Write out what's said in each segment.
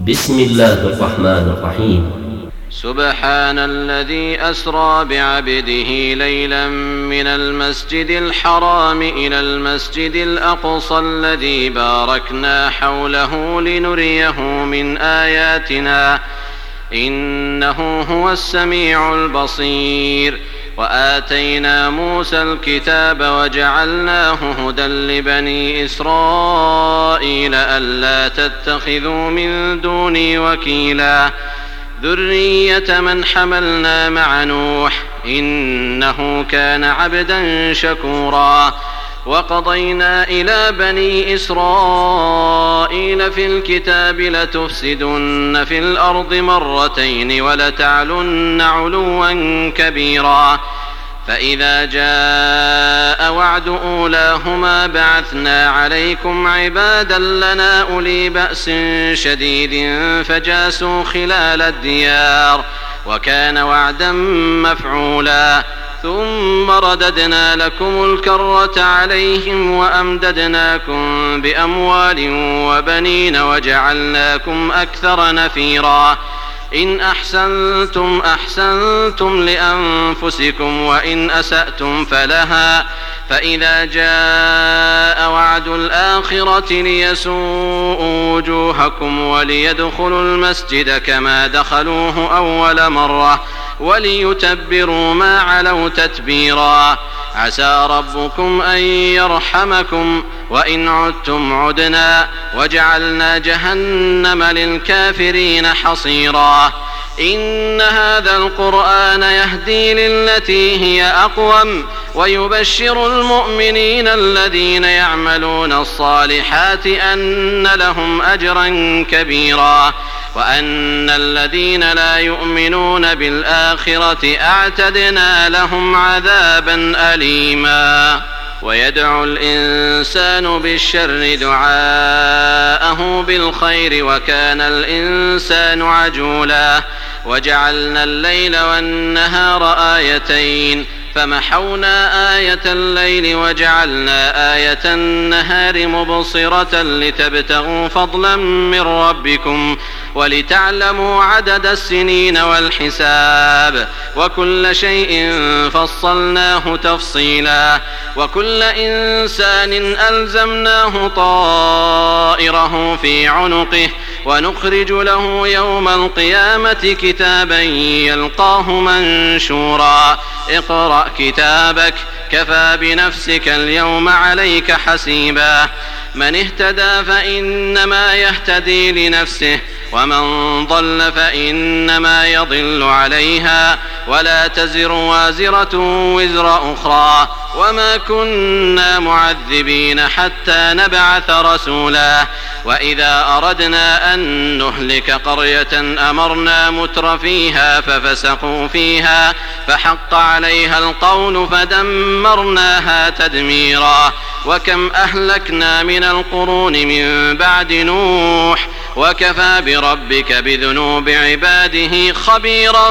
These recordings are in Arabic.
بسم الله الرحمن الرحيم. سبحان الذي أسرى بعبده ليلا من المسجد الحرام إلى المسجد الأقصى الذي باركنا حوله لنريه من آياتنا إنه هو السميع البصير. وآتينا موسى الكتاب وجعلناه هدى لبني إسرائيل ألا تتخذوا من دوني وكيلا ذرية من حملنا مع نوح إنه كان عبدا شكورا. وقضينا إلى بني إسرائيل في الكتاب لتفسدن في الأرض مرتين ولتعلن علوا كبيرا. فإذا جاء وعد أولاهما بعثنا عليكم عبادا لنا أولي بأس شديد فجاسوا خلال الديار وكان وعدا مفعولا. ثم رددنا لكم الكرة عليهم وأمددناكم بأموال وبنين وجعلناكم أكثر نفيرا. إن أحسنتم أحسنتم لأنفسكم وإن أسأتم فلها. فإذا جاء وعد الآخرة ليسوءوا وجوهكم وليدخلوا المسجد كما دخلوه أول مرة وليتبروا ما علوا تتبيرا. عسى ربكم أن يرحمكم وإن عدتم عدنا وجعلنا جهنم للكافرين حصيرا. إن هذا القرآن يهدي للتي هي أقوم ويبشر المؤمنين الذين يعملون الصالحات أن لهم أجرا كبيرا وأن الذين لا يؤمنون بالآخرة أعتدنا لهم عذابا أليما. ويدعو الإنسان بالشر دعاءه بالخير وكان الإنسان عجولا. وجعلنا الليل والنهار آيتين فمحونا آية الليل وجعلنا آية النهار مبصرة لتبتغوا فضلا من ربكم ولتعلموا عدد السنين والحساب وكل شيء فصلناه تفصيلا. وكل إنسان ألزمناه طائره في عنقه ونخرج له يوم القيامة كتابا يلقاه منشورا. اقرأ كتابك كفى بنفسك اليوم عليك حسيبا. من اهتدى فإنما يهتدي لنفسه ومن ضل فإنما يضل عليها ولا تزر وازرة وزر أخرى وما كنا معذبين حتى نبعث رسولا. وإذا أردنا أن نهلك قرية أمرنا متر فيها ففسقوا فيها فحق عليها القول فدمرناها تدميرا. وكم أهلكنا من القرون من بعد نوح وكفى بربك بذنوب عباده خبيرا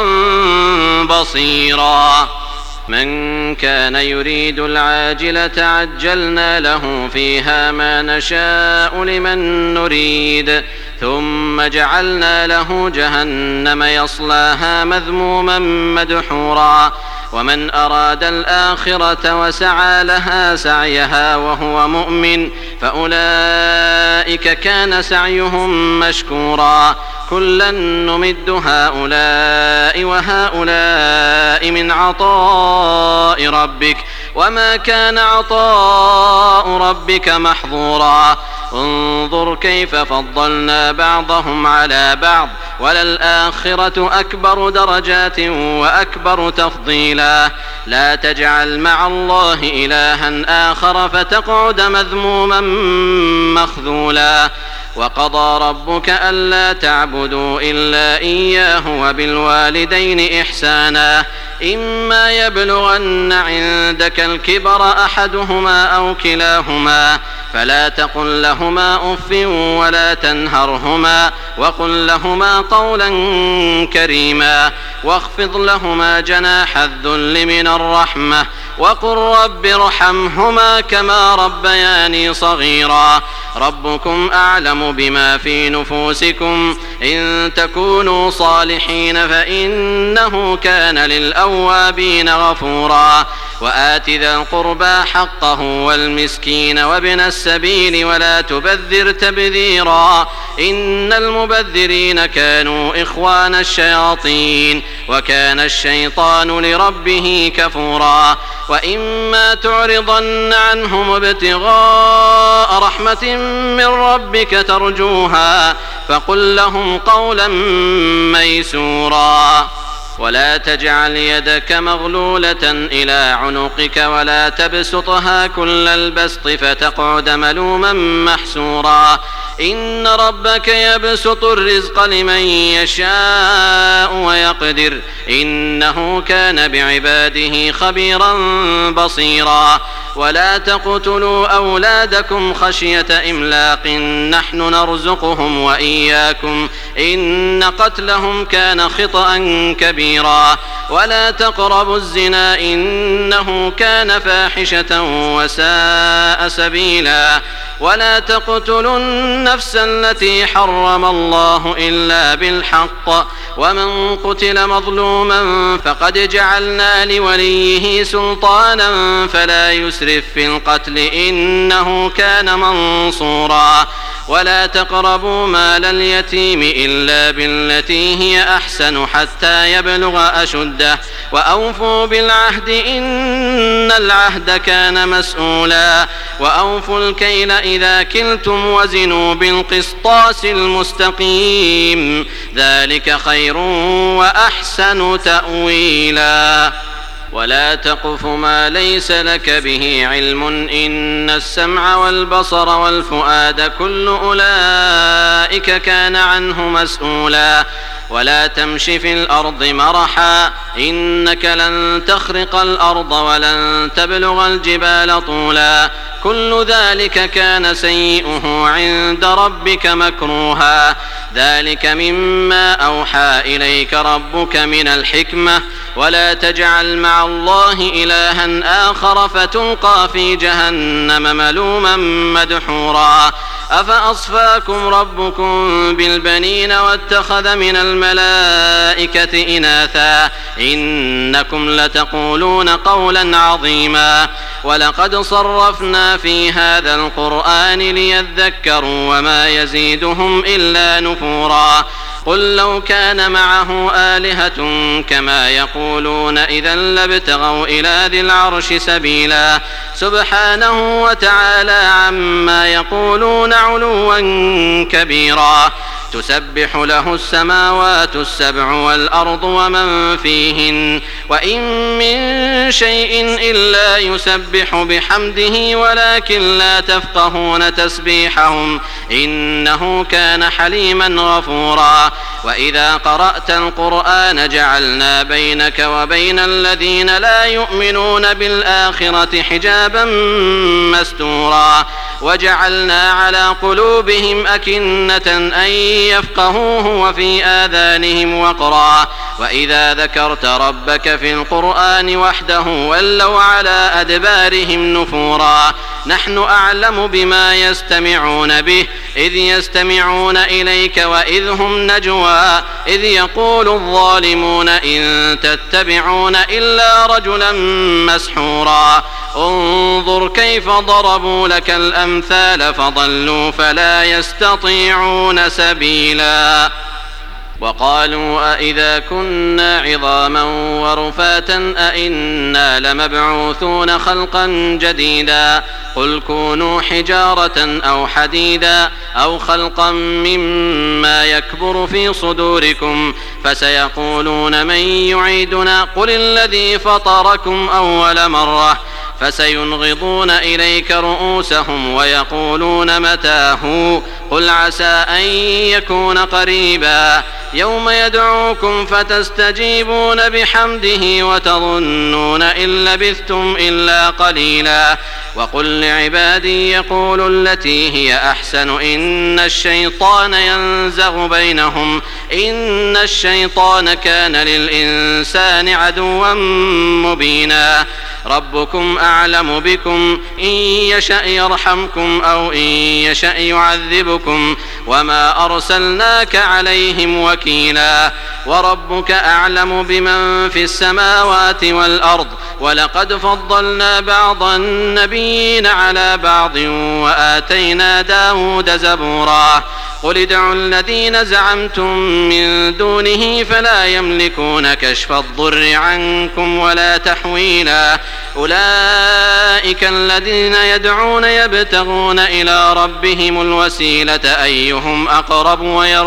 بصيرا. من كان يريد العاجلة عجلنا له فيها ما نشاء لمن نريد ثم جعلنا له جهنم يصلاها مذموما مدحورا. ومن أراد الآخرة وسعى لها سعيها وهو مؤمن فأولئك كان سعيهم مشكورا. كلا نمد هؤلاء وهؤلاء من عطاء ربك وما كان عطاء ربك محظورا. انظر كيف فضلنا بعضهم على بعض وللآخرة أكبر درجات وأكبر تفضيلا. لا تجعل مع الله إلها آخر فتقعد مذموما مخذولا. وقضى ربك ألا تعبدوا إلا إياه وبالوالدين إحسانا. إما يبلغن عندك الكبر أحدهما أو كلاهما فلا تقل لهما أف ولا تنهرهما وقل لهما قولا كريما واخفض لهما جناح الذل من الرحمة وقل رب ارحمهما كما ربياني صغيرا ربكم أعلم بما في نفوسكم إن تكونوا صالحين فإنه كان للأوابين غفورا وآت ذا القربى حقه والمسكين وابن السبيل ولا تبذر تبذيرا إن المبذرين كانوا إخوان الشياطين وكان الشيطان لربه كفورا وإما تعرضن عنهم ابتغاء رحمة من ربك ترجوها فقل لهم قولا ميسورا ولا تجعل يدك مغلولة إلى عنقك ولا تبسطها كل البسط فتقعد ملوما محسورا إن ربك يبسط الرزق لمن يشاء ويقدر إنه كان بعباده خبيرا بصيرا ولا تقتلوا أولادكم خشية إملاق نحن نرزقهم وإياكم إن قتلهم كان خطأ كبيرا ولا تقربوا الزنا إنه كان فاحشة وساء سبيلا ولا تقتلوا النفس التي حرم الله إلا بالحق ومن قتل مظلوما فقد جعلنا لوليه سلطانا فلا يسرف في القتل إنه كان منصورا ولا تقربوا مال اليتيم إلا بالتي هي أحسن حتى يبلغ أشده وأوفوا بالعهد إن العهد كان مسؤولا وأوفوا الكيل إذا كلتم وزنوا بالقسطاس المستقيم ذلك خير وأحسن تأويلا ولا تقف ما ليس لك به علم إن السمع والبصر والفؤاد كل أولئك كان عنه مسؤولا ولا تمش في الأرض مرحا إنك لن تخرق الأرض ولن تبلغ الجبال طولا كل ذلك كان سيئه عند ربك مكروها ذلك مما أوحى إليك ربك من الحكمة ولا تجعل مع الله إلها آخر فتلقى في جهنم ملوما مدحورا أفأصفاكم ربكم بالبنين واتخذ من الملائكة إناثا إنكم لتقولون قولا عظيما ولقد صرفنا في هذا القرآن ليذكروا وما يزيدهم إلا نفورا قل لو كان معه آلهة كما يقولون إذا لابتغوا إلى ذي العرش سبيلا سبحانه وتعالى عما يقولون علوا كبيرا تسبح له السماوات السبع والأرض ومن فيهن وإن من شيء إلا يسبح بحمده ولكن لا تفقهون تسبيحهم إنه كان حليما غفورا وإذا قرأت القرآن جعلنا بينك وبين الذين لا يؤمنون بالآخرة حجابا مستورا وجعلنا على قلوبهم أكنة أن يفقهوه وفي آذانهم وقرا وإذا ذكرت ربك في القرآن وحده ولوا على أدبارهم نفورا نحن أعلم بما يستمعون به إذ يستمعون إليك وإذ هم نجوى إذ يقول الظالمون إن تتبعون إلا رجلا مسحورا انظر كيف ضربوا لك الأمثال فضلوا فلا يستطيعون سبيلا وقالوا أئذا كنا عظاما ورفاتا أئنا لمبعوثون خلقا جديدا قل كونوا حجارة أو حديدا أو خلقا مما يكبر في صدوركم فسيقولون من يعيدنا قل الذي فطركم أول مرة فسينغضون إليك رؤوسهم ويقولون متاه قل عسى أن يكون قريبا يوم يدعوكم فتستجيبون بحمده وتظنون إن لبثتم إلا قليلا وقل لعبادي يقولوا التي هي أحسن إن الشيطان ينزغ بينهم إن الشيطان كان للإنسان عدوا مبينا ربكم أعلم بكم إن يشأ يرحمكم أو إن يشأ يعذبكم وما أرسلناك عليهم وكيلا وربك أعلم بمن في السماوات والأرض ولقد فضلنا بعض النبيين على بعض وآتينا داود زبورا قل ادعوا الذين زعمتم من دونه فلا يملكون كشف الضر عنكم ولا تحويلا أولئك الذين يدعون يبتغون إلى ربهم الوسيلة أيهم أقرب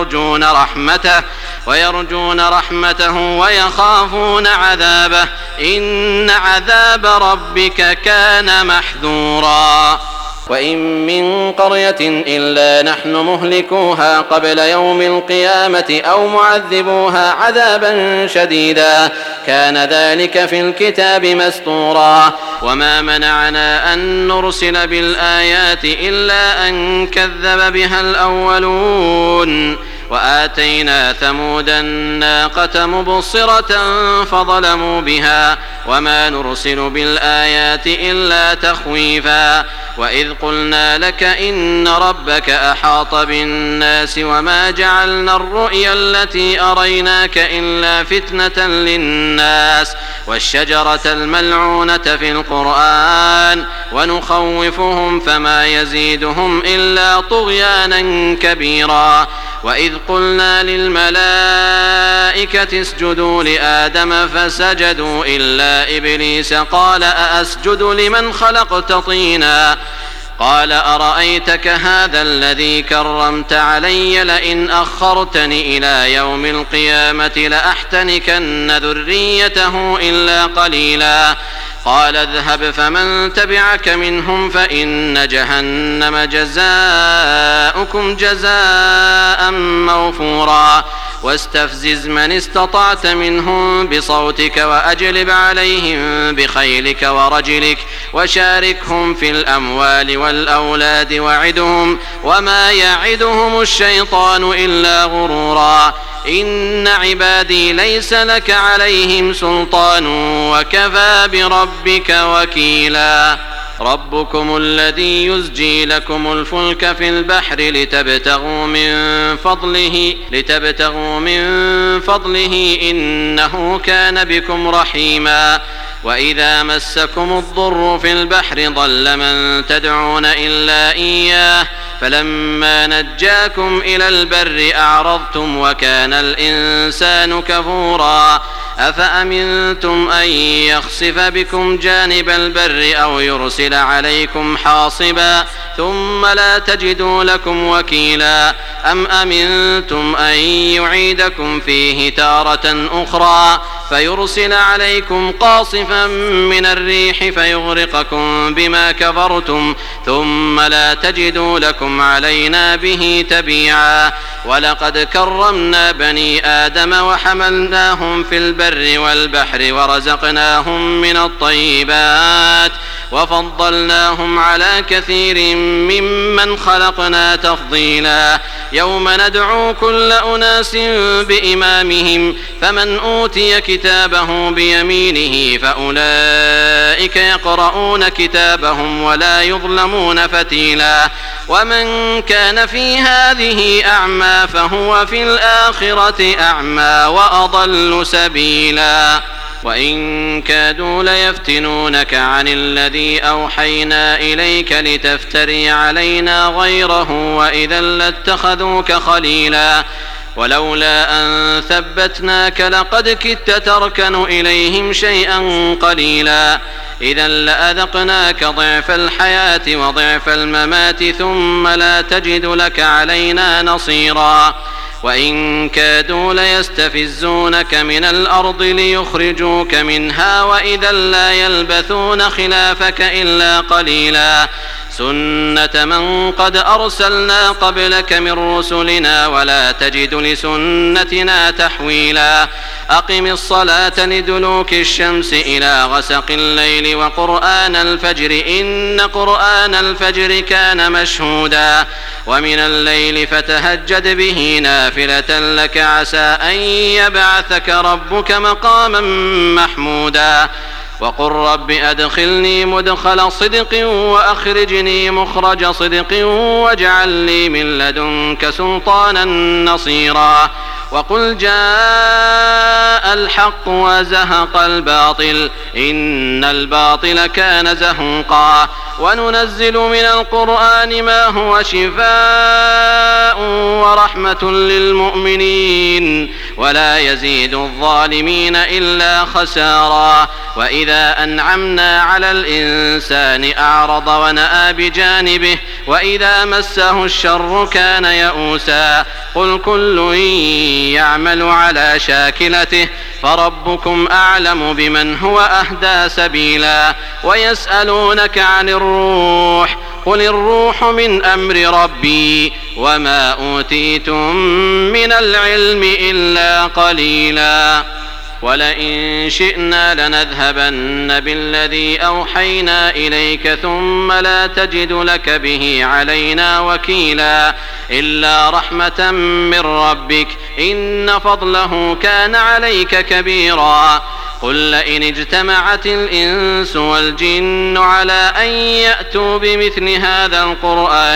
ويرجون رحمته ويخافون عذابه إن عذاب ربك كان محذورا وإن من قرية إلا نحن مهلكوها قبل يوم القيامة أو معذبوها عذابا شديدا كان ذلك في الكتاب مسطورا وما منعنا أن نرسل بالآيات إلا أن كذب بها الأولون وآتينا ثمود الناقة مبصرة فظلموا بها وما نرسل بالآيات إلا تخويفا وإذ قلنا لك إن ربك أحاط بالناس وما جعلنا الرؤيا التي أريناك إلا فتنة للناس والشجرة الملعونة في القرآن ونخوفهم فما يزيدهم إلا طغيانا كبيرا وإذ قلنا للملائكة اسجدوا لآدم فسجدوا إلا إبليس قال أأسجد لمن خلقت طينا قال أرأيتك هذا الذي كرمت علي لئن أخرتني إلى يوم القيامة لأحتنكن ذريته إلا قليلا قال اذهب فمن تبعك منهم فإن جهنم جزاؤكم جزاء موفورا واستفزز من استطعت منهم بصوتك وأجلب عليهم بخيلك ورجلك وشاركهم في الأموال والأولاد وعدهم وما يعدهم الشيطان إلا غرورا إن عبادي ليس لك عليهم سلطان وكفى بربك وكيلا ربكم الذي يزجي لكم الفلك في البحر لتبتغوا من فضله إنه كان بكم رحيما وإذا مسكم الضر في البحر ضل من تدعون إلا إياه فلما نجاكم إلى البر أعرضتم وكان الإنسان كفورا أفأمنتم أن يخسف بكم جانب البر أو يرسل عليكم حاصبا ثم لا تجدوا لكم وكيلا أم أمنتم أن يعيدكم فيه تارة أخرى فيرسل عليكم قاصفا من الريح فيغرقكم بما كفرتم ثم لا تجدوا لكم علينا به تبيعا ولقد كرمنا بني آدم وحملناهم في البر والبحر ورزقناهم من الطيبات وفضلناهم على كثير ممن خلقنا تفضيلا يوم ندعو كل أناس بإمامهم فمن أوتي كتابه بيمينه فأولئك يقرؤون كتابهم ولا يظلمون فتيلا ومن كان في هذه أعمى فهو في الآخرة أعمى وأضل سبيلا وإن كادوا ليفتنونك عن الذي أوحينا إليك لتفتري علينا غيره وإذا لاتخذوك خليلا ولولا أن ثبتناك لقد كدت تركن إليهم شيئا قليلا إذا لأذقناك ضعف الحياة وضعف الممات ثم لا تجد لك علينا نصيرا وإن كادوا ليستفزونك من الأرض ليخرجوك منها وإذا لا يلبثون خلافك إلا قليلا سنة من قد أرسلنا قبلك من رسلنا ولا تجد لسنتنا تحويلا أقم الصلاة لدلوك الشمس إلى غسق الليل وقرآن الفجر إن قرآن الفجر كان مشهودا ومن الليل فتهجد به نافلة لك عسى أن يبعثك ربك مقاما محمودا وقل رب أدخلني مدخل صدق وأخرجني مخرج صدق واجعل لي من لدنك سلطانا نصيرا وقل جاء الحق وزهق الباطل إن الباطل كان زهوقا وننزل من القرآن ما هو شفاء ورحمة للمؤمنين ولا يزيد الظالمين إلا خسارا وإذا أنعمنا على الإنسان أعرض ونأى بجانبه وإذا مسه الشر كان يئوسا قل كل يعمل على شاكلته فربكم أعلم بمن هو أهدى سبيلا ويسألونك عن الروح قل الروح من أمر ربي وما أوتيتم من العلم إلا قليلا ولئن شئنا لنذهبن بالذي أوحينا إليك ثم لا تجد لك به علينا وكيلا إلا رحمة من ربك إن فضله كان عليك كبيرا قل لئن اجتمعت الإنس والجن على أن يأتوا بمثل هذا القرآن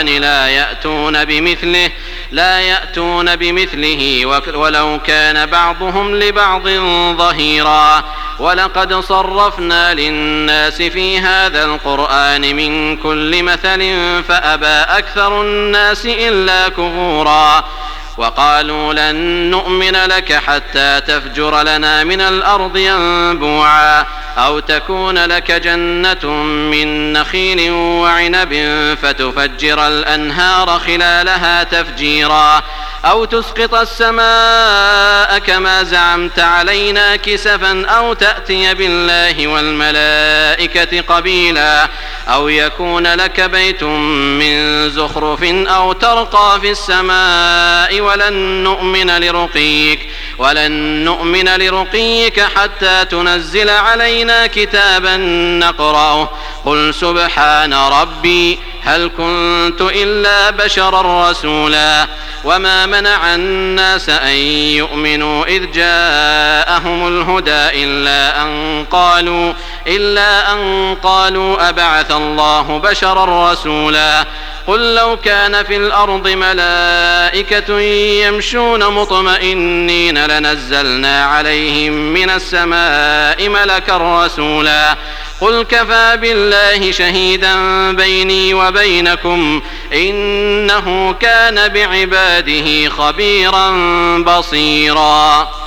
لا يأتون بمثله ولو كان بعضهم لبعض ظهيرا ولقد صرفنا للناس في هذا القرآن من كل مثل فأبى أكثر الناس إلا كفورا وقالوا لن نؤمن لك حتى تفجر لنا من الأرض ينبوعا أو تكون لك جنة من نخيل وعنب فتفجر الأنهار خلالها تفجيرا أو تسقط السماء كما زعمت علينا كسفا أو تأتي بالله والملائكة قبيلا أو يكون لك بيت من زخرف أو ترقى في السماء ولن نؤمن لرقيك حتى تنزل علينا كتابا نقرأه قل سبحان ربي هل كنت إلا بشرا رسولا وما منع الناس أن يؤمنوا إذ جاءهم الهدى إلا أن قالوا أبعث الله بشرا رسولا قل لو كان في الأرض ملائكة يمشون مطمئنين لنزلنا عليهم من السماء ملكا رسولا قل كفى بالله شهيدا بيني وبينكم إنه كان بعباده خبيرا بصيرا